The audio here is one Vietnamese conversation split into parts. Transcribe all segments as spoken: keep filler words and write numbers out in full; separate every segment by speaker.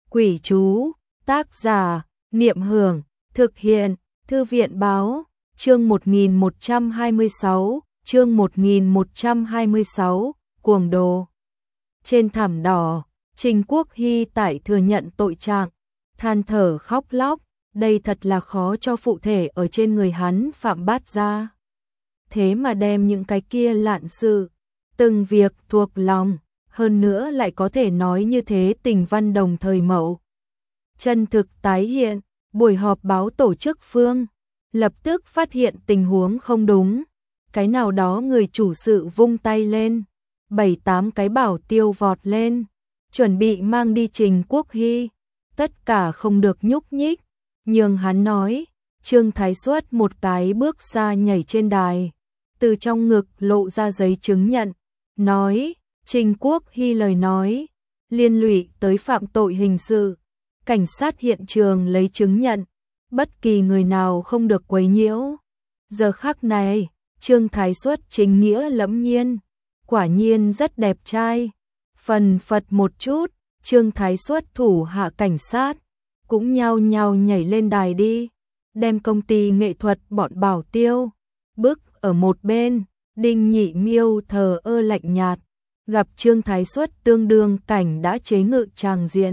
Speaker 1: Quỷ chú, tác giả, Niệm Hưởng, thực hiện, Thư viện báo, chương một nghìn một trăm hai mươi sáu, chương một nghìn một trăm hai mươi sáu, cuồng đồ. Trên thảm đỏ, Trình Quốc Hy tại thừa nhận tội trạng, than thở khóc lóc, đây thật là khó cho phụ thể ở trên người hắn Phạm Bát ra. Thế mà đem những cái kia lạn sự, từng việc thuộc lòng, hơn nữa lại có thể nói như thế tình văn đồng thời mậu. Chân thực tái hiện, buổi họp báo tổ chức phương, lập tức phát hiện tình huống không đúng. Cái nào đó người chủ sự vung tay lên, bảy tám cái bảo tiêu vọt lên, chuẩn bị mang đi Trình Quốc Hy. Tất cả không được nhúc nhích, nhưng hắn nói, Trương Thái Xuất một cái bước xa nhảy trên đài, từ trong ngực lộ ra giấy chứng nhận, nói, Trình Quốc Hy lời nói, liên lụy tới phạm tội hình sự, cảnh sát hiện trường lấy chứng nhận, bất kỳ người nào không được quấy nhiễu. Giờ khắc này, Trương Thái Xuất chính nghĩa lẫm nhiên, quả nhiên rất đẹp trai. Phần phật một chút, Trương Thái Xuất thủ hạ cảnh sát, cũng nhao nhao nhảy lên đài đi, đem công ty nghệ thuật bọn bảo tiêu, bức ở một bên. Đinh Nhị Miêu thờ ơ lạnh nhạt, gặp Trương Thái Xuất tương đương cảnh đã chế ngự tràng diện,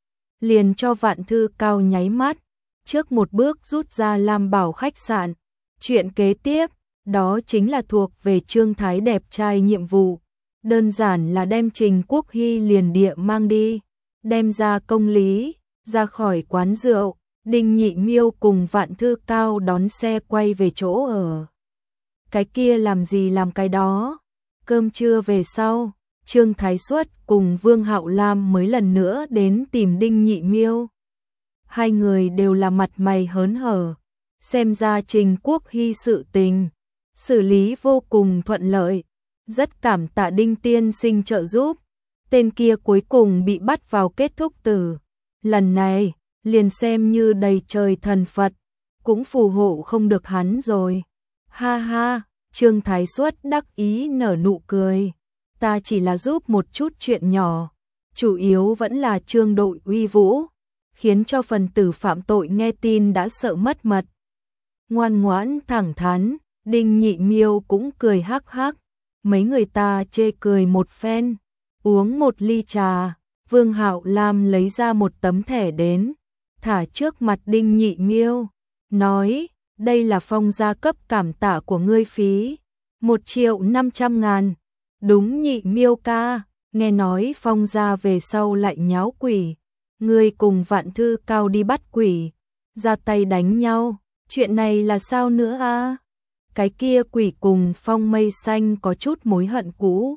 Speaker 1: liền cho Vạn Thư Cao nháy mắt, trước một bước rút ra Lam Bảo khách sạn. Chuyện kế tiếp, đó chính là thuộc về Trương Thái đẹp trai nhiệm vụ, đơn giản là đem Trình Quốc Hy liền địa mang đi, đem ra công lý, ra khỏi quán rượu. Đinh Nhị Miêu cùng Vạn Thư Cao đón xe quay về chỗ ở. Cái kia làm gì làm cái đó. Cơm trưa về sau, Trương Thái Xuất cùng Vương Hạo Lam mới lần nữa đến tìm Đinh Nhị Miêu. Hai người đều là mặt mày hớn hở, xem ra Trình Quốc Hy sự tình xử lý vô cùng thuận lợi, rất cảm tạ Đinh tiên sinh trợ giúp. Tên kia cuối cùng bị bắt vào kết thúc tử, lần này liền xem như đầy trời thần Phật cũng phù hộ không được hắn rồi. Ha ha, Trương Thái Xuất đắc ý nở nụ cười, ta chỉ là giúp một chút chuyện nhỏ, chủ yếu vẫn là Trương đội uy vũ, khiến cho phần tử phạm tội nghe tin đã sợ mất mật. Ngoan ngoãn thẳng thắn, Đinh Nhị Miêu cũng cười hắc hắc, mấy người ta chê cười một phen, uống một ly trà. Vương Hạo Lam lấy ra một tấm thẻ đến, thả trước mặt Đinh Nhị Miêu, nói, đây là Phong gia cấp cảm tạ của ngươi phí, một triệu năm trăm ngàn. Đúng Nhị Miêu ca, nghe nói Phong gia về sau lại nháo quỷ, ngươi cùng Vạn Thư Cao đi bắt quỷ, ra tay đánh nhau, chuyện này là sao nữa a? Cái kia quỷ cùng Phong Mây Xanh có chút mối hận cũ,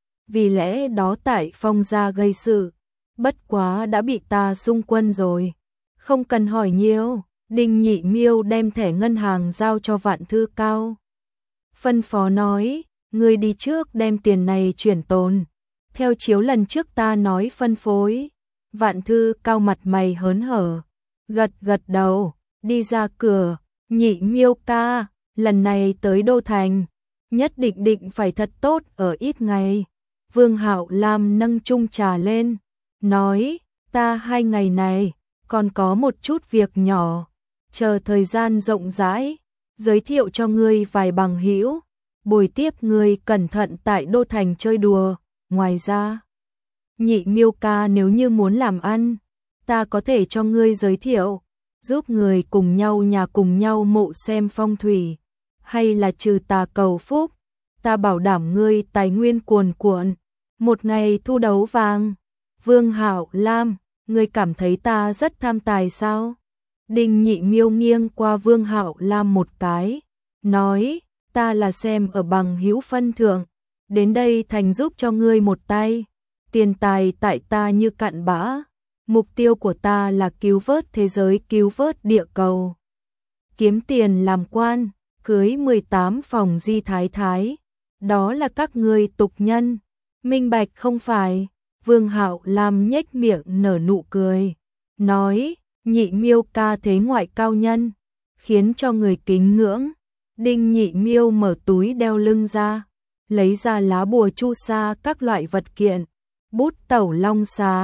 Speaker 1: vì lẽ đó tại Phong gia gây sự, bất quá đã bị ta xung quân rồi, không cần hỏi nhiều. Đinh Nhị Miêu đem thẻ ngân hàng giao cho Vạn Thư Cao, phân phó nói, ngươi đi trước đem tiền này chuyển tồn, theo chiếu lần trước ta nói phân phối. Vạn Thư Cao mặt mày hớn hở, gật gật đầu, đi ra cửa. Nhị Miêu ca, lần này tới Đô Thành, nhất định định phải thật tốt ở ít ngày. Vương Hạo Lam nâng chung trà lên, nói, ta hai ngày này còn có một chút việc nhỏ, chờ thời gian rộng rãi, giới thiệu cho ngươi vài bằng hữu, buổi tiếp ngươi cẩn thận tại Đô Thành chơi đùa. Ngoài ra, Nhị Miêu ca nếu như muốn làm ăn, ta có thể cho ngươi giới thiệu, giúp người cùng nhau nhà cùng nhau mộ xem phong thủy, hay là trừ tà cầu phúc, ta bảo đảm ngươi tài nguyên cuồn cuộn, một ngày thu đấu vàng. Vương Hạo Lam, ngươi cảm thấy ta rất tham tài sao? Đinh Nhị Miêu nghiêng qua Vương Hạo Lam một cái, nói, ta là xem ở bằng hữu phân thượng, đến đây thành giúp cho ngươi một tay, tiền tài tại ta như cặn bã, mục tiêu của ta là cứu vớt thế giới, cứu vớt địa cầu, kiếm tiền làm quan, cưới mười tám phòng di thái thái, đó là các ngươi tục nhân, minh bạch không phải? Vương Hạo Lam nhếch miệng nở nụ cười, nói, Nhị Miêu ca thế ngoại cao nhân, khiến cho người kính ngưỡng. Đinh Nhị Miêu mở túi đeo lưng ra, lấy ra lá bùa chu sa các loại vật kiện, bút tẩu long xà,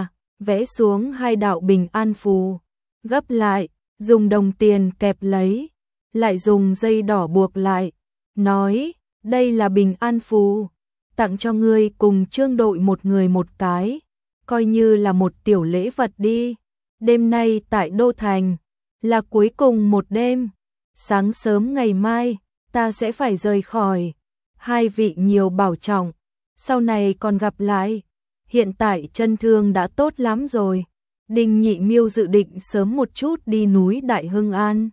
Speaker 1: vẽ xuống hai đạo bình an phù, gấp lại, dùng đồng tiền kẹp lấy, lại dùng dây đỏ buộc lại, nói, đây là bình an phù, tặng cho ngươi cùng Trương đội một người một cái, coi như là một tiểu lễ vật đi. Đêm nay tại Đô Thành, là cuối cùng một đêm, sáng sớm ngày mai, ta sẽ phải rời khỏi, hai vị nhiều bảo trọng, sau này còn gặp lại, hiện tại chân thương đã tốt lắm rồi. Đinh Nhị Miêu dự định sớm một chút đi núi Đại Hưng An,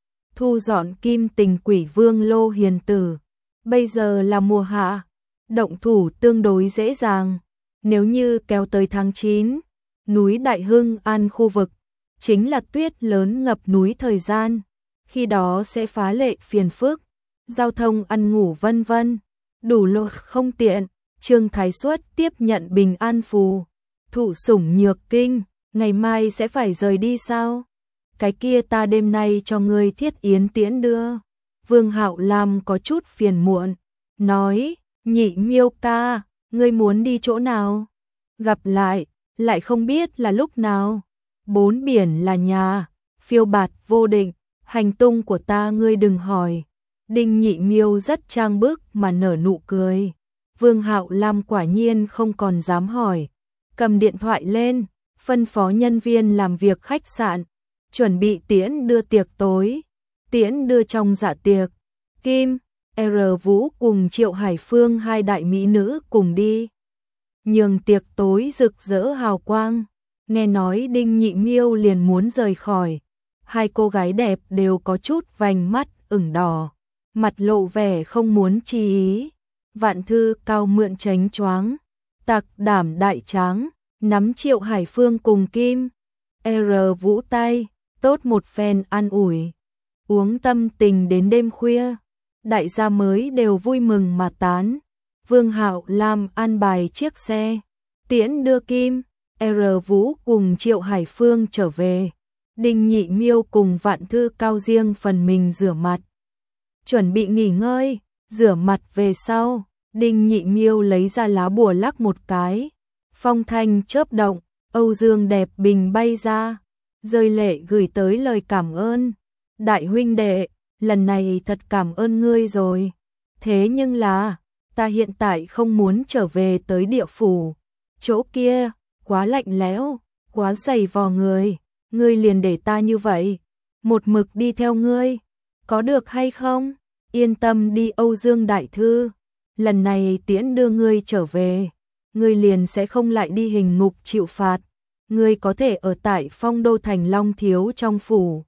Speaker 1: thu dọn Kim Tình Quỷ Vương Lô Hiền Tử, bây giờ là mùa hạ, động thủ tương đối dễ dàng, nếu như kéo tới tháng chín, núi Đại Hưng An khu vực, chính là tuyết lớn ngập núi thời gian, khi đó sẽ phá lệ phiền phức, giao thông ăn ngủ vân vân, đủ lộ không tiện. Trương Thái Xuất tiếp nhận bình an phù, thụ sủng nhược kinh, ngày mai sẽ phải rời đi sao? Cái kia ta đêm nay cho ngươi Thiết Yến tiễn đưa. Vương Hạo Lam có chút phiền muộn, nói, Nhị Miêu ca, ngươi muốn đi chỗ nào? Gặp lại, lại không biết là lúc nào. Bốn biển là nhà, phiêu bạt vô định, hành tung của ta ngươi đừng hỏi. Đinh Nhị Miêu rất trang bức mà nở nụ cười. Vương Hạo Lam quả nhiên không còn dám hỏi, cầm điện thoại lên, phân phó nhân viên làm việc khách sạn, chuẩn bị tiễn đưa tiệc tối, tiễn đưa trong dạ tiệc. Kim, R. Vũ cùng Triệu Hải Phương hai đại mỹ nữ cùng đi, nhường tiệc tối rực rỡ hào quang. Nghe nói Đinh Nhị Miêu liền muốn rời khỏi, hai cô gái đẹp đều có chút vành mắt ửng đỏ, mặt lộ vẻ không muốn chi ý. Vạn Thư Cao mượn chánh choáng, tặc đảm đại tráng, nắm Triệu Hải Phương cùng Kim R. Vũ tay, tốt một phen an ủi, uống tâm tình đến đêm khuya, đại gia mới đều vui mừng mà tán. Vương Hạo Lam an bài chiếc xe, tiễn đưa Kim R. Vũ cùng Triệu Hải Phương trở về. Đinh Nhị Miêu cùng Vạn Thư Cao riêng phần mình rửa mặt, chuẩn bị nghỉ ngơi. Rửa mặt về sau, Đinh Nhị Miêu lấy ra lá bùa lắc một cái, phong thanh chớp động, Âu Dương Đẹp Bình bay ra, rơi lệ gửi tới lời cảm ơn. Đại huynh đệ, lần này thật cảm ơn ngươi rồi. Thế nhưng là, ta hiện tại không muốn trở về tới địa phủ. Chỗ kia, quá lạnh lẽo, quá dày vò người. Ngươi liền để ta như vậy, một mực đi theo ngươi, có được hay không? Yên tâm đi Âu Dương Đại Thư, lần này tiễn đưa ngươi trở về, ngươi liền sẽ không lại đi hình ngục chịu phạt, ngươi có thể ở tại Phong Đô Thành Long Thiếu trong phủ.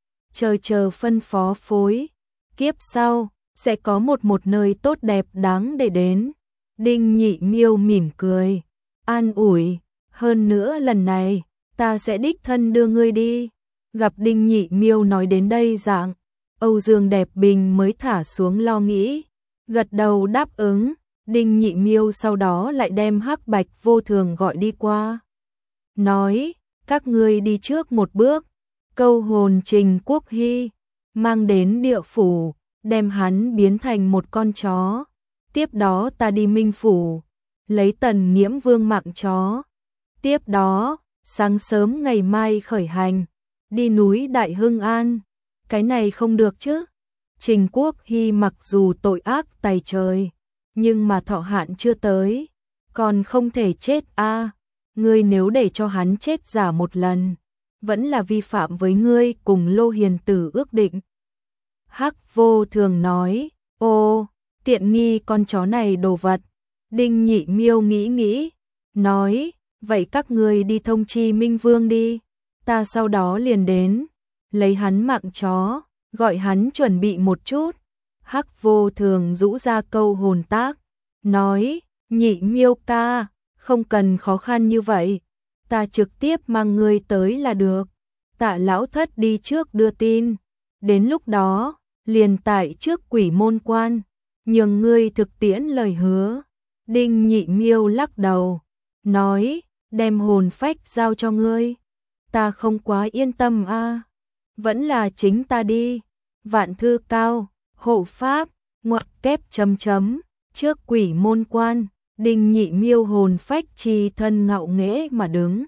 Speaker 1: Chờ chờ phân phó phối, kiếp sau, sẽ có một một nơi tốt đẹp đáng để đến. Đinh Nhị Miêu mỉm cười, an ủi, hơn nữa lần này, ta sẽ đích thân đưa ngươi đi. Gặp Đinh Nhị Miêu nói đến đây dạng, Âu Dương Đẹp Bình mới thả xuống lo nghĩ, gật đầu đáp ứng. Đinh Nhị Miêu sau đó lại đem Hắc Bạch Vô Thường gọi đi qua, nói, các ngươi đi trước một bước, câu hồn Trình Quốc Hy, mang đến địa phủ, đem hắn biến thành một con chó, tiếp đó ta đi Minh Phủ, lấy Tần Nghiễm Vương mạng chó, tiếp đó, sáng sớm ngày mai khởi hành, đi núi Đại Hưng An. Cái này không được chứ. Trình Quốc Hy mặc dù tội ác tày trời, nhưng mà thọ hạn chưa tới, còn không thể chết a. À, ngươi nếu để cho hắn chết giả một lần, vẫn là vi phạm với ngươi cùng Lô Hiền Tử ước định. Hắc Vô Thường nói, ô, tiện nghi con chó này đồ vật. Đinh Nhị Miêu nghĩ nghĩ, nói, vậy các ngươi đi thông chi Minh Vương đi, ta sau đó liền đến, lấy hắn mạng chó, gọi hắn chuẩn bị một chút. Hắc Vô Thường rũ ra câu hồn tác, nói, Nhị Miêu ca, không cần khó khăn như vậy, ta trực tiếp mang ngươi tới là được. Tạ lão thất đi trước đưa tin, đến lúc đó, liền tại trước Quỷ Môn Quan, nhường ngươi thực tiễn lời hứa. Đinh Nhị Miêu lắc đầu, nói, đem hồn phách giao cho ngươi, ta không quá yên tâm a, à. Vẫn là chính ta đi. Vạn Thư Cao, hộ pháp, ngoặc kép chấm chấm, trước Quỷ Môn Quan, Đinh Nhị Miêu hồn phách chi thân ngạo nghễ mà đứng,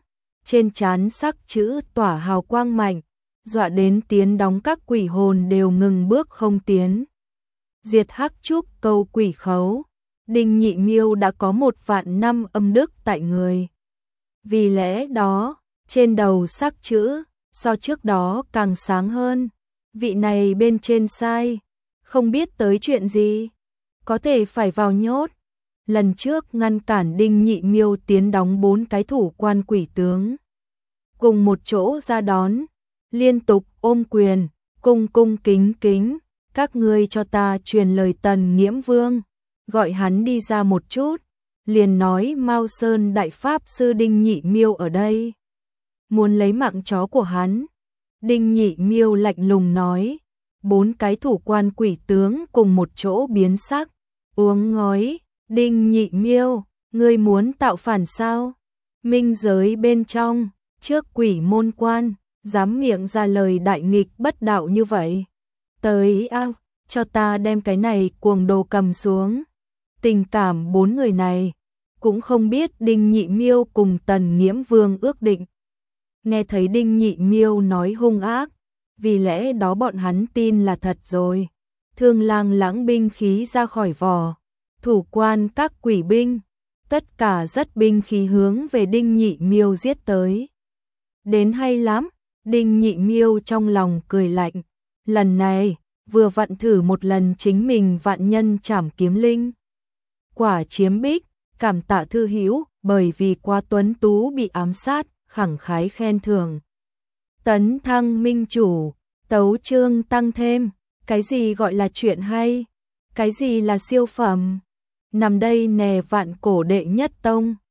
Speaker 1: trên trán sắc chữ tỏa hào quang mạnh, dọa đến tiến đóng các quỷ hồn đều ngừng bước không tiến. Diệt hắc trúc câu quỷ khấu, Đinh Nhị Miêu đã có một vạn năm âm đức tại người. Vì lẽ đó, trên đầu sắc chữ, so trước đó càng sáng hơn. Vị này bên trên sai, không biết tới chuyện gì, có thể phải vào nhốt. Lần trước ngăn cản Đinh Nhị Miêu tiến đóng bốn cái thủ quan quỷ tướng. Cùng một chỗ ra đón, liên tục ôm quyền, cung cung kính kính, các ngươi cho ta truyền lời Tần Nghiễm Vương, gọi hắn đi ra một chút, liền nói Mao Sơn Đại Pháp Sư Đinh Nhị Miêu ở đây. Muốn lấy mạng chó của hắn. Đinh Nhị Miêu lạnh lùng nói, bốn cái thủ quan quỷ tướng cùng một chỗ biến sắc, uống ngói, Đinh Nhị Miêu, ngươi muốn tạo phản sao? Minh giới bên trong, trước quỷ môn quan, dám miệng ra lời đại nghịch bất đạo như vậy. Tới ao, cho ta đem cái này cuồng đồ cầm xuống. Tình cảm bốn người này, cũng không biết Đinh Nhị Miêu cùng Tần Nghiễm Vương ước định. Nghe thấy Đinh Nhị Miêu nói hung ác, vì lẽ đó bọn hắn tin là thật rồi. Thương Lang lãng binh khí ra khỏi vỏ, thủ quan các quỷ binh, tất cả rất binh khí hướng về Đinh Nhị Miêu giết tới. Đến hay lắm, Đinh Nhị Miêu trong lòng cười lạnh, lần này, vừa vặn thử một lần chính mình vạn nhân trảm kiếm linh. Quả chiếm bích, cảm tạ thư hữu, bởi vì qua tuấn tú bị ám sát, khẳng khái khen thưởng. Tấn thăng minh chủ, tấu chương tăng thêm, cái gì gọi là chuyện hay, cái gì là siêu phẩm. Nằm đây nè vạn cổ đệ nhất tông.